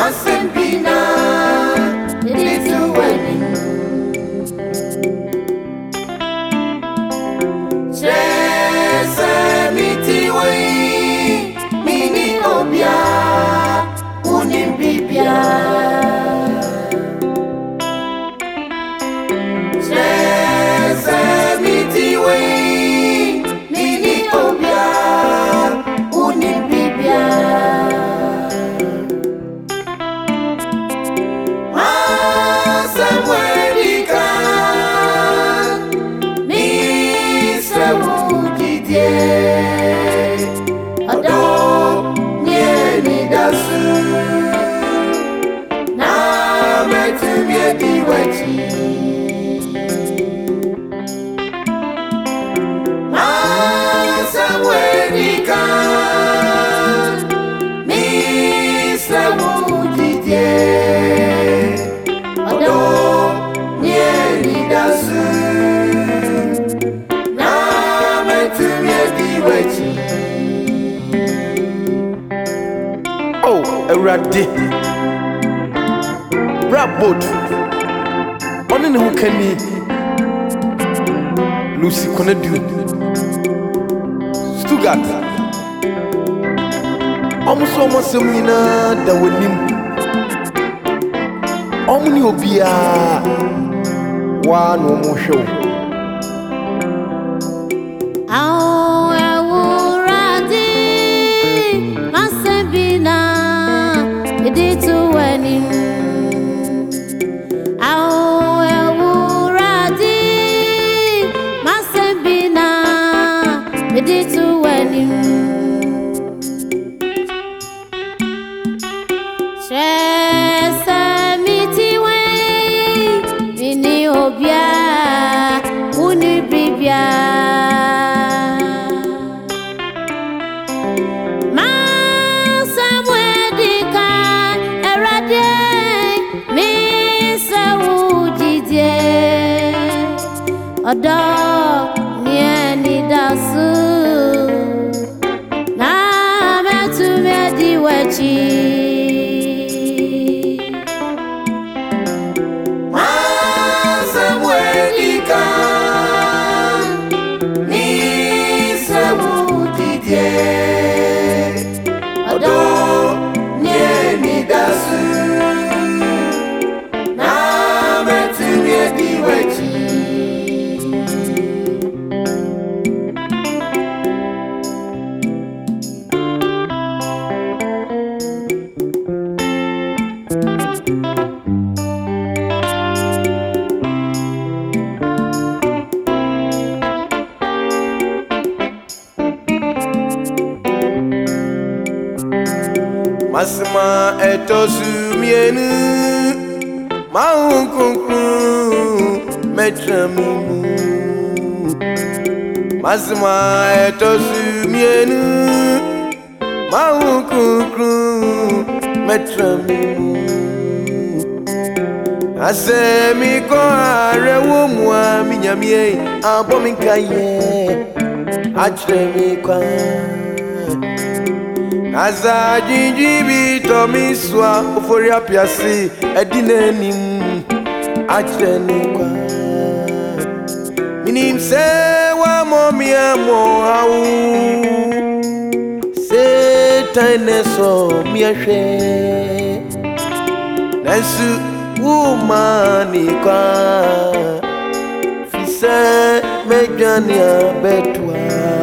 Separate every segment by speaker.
Speaker 1: Masembina, little wedding. Chesemiti way, mini obia, unimbibia. Chesemiti way, mini obia, unimbibia.
Speaker 2: Oh, Eradi Brabot on in who can be Lucy Conadu Stuttgart almost a winner that would him Omni Obia one more show.
Speaker 3: Odo nieni dasu na metu medi wechi
Speaker 1: Masamwedika ni sewudidie Odo nieni dasu na metu medi wechi
Speaker 2: Masma etosu mienu maunkunkru metramimu Masma etosu mienu maunkunkru metramimu Asemi ko arewo mua minyamie abominkaye atremi kwa Aza jinjibi tomiswa ofori apiasi edinenim achene kwa Minim se wa momi amo hau Se taine so miashe Nesu umani kwa Fise mejania betwa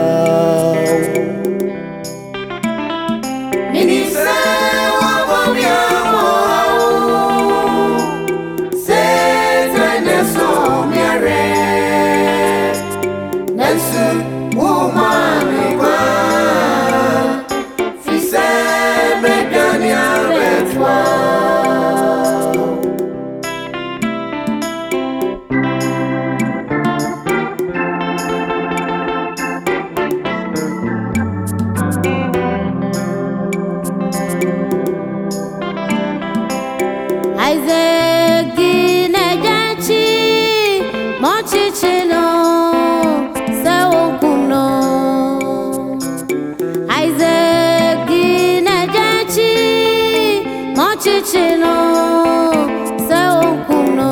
Speaker 3: Isaac Ginejachi Mochichino Sawokuno Isaac Ginejachi chichino se okuno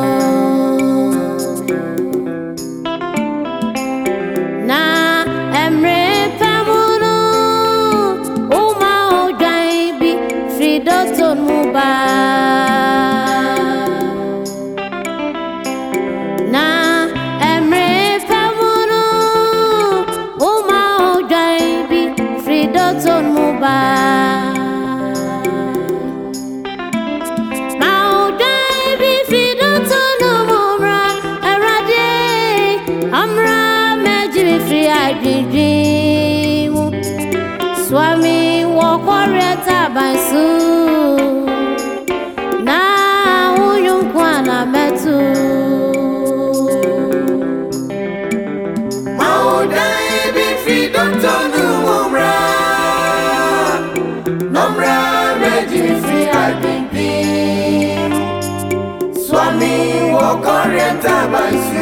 Speaker 3: na emre pamuno uma ojaibi fridoton muba na emre pamuno uma ojaibi fridoton muba Swami wakoreta bansu na uyunkwana metu
Speaker 1: Maudai bi freedom tonu momra Nomra reji free I be Swami wakoreta bansu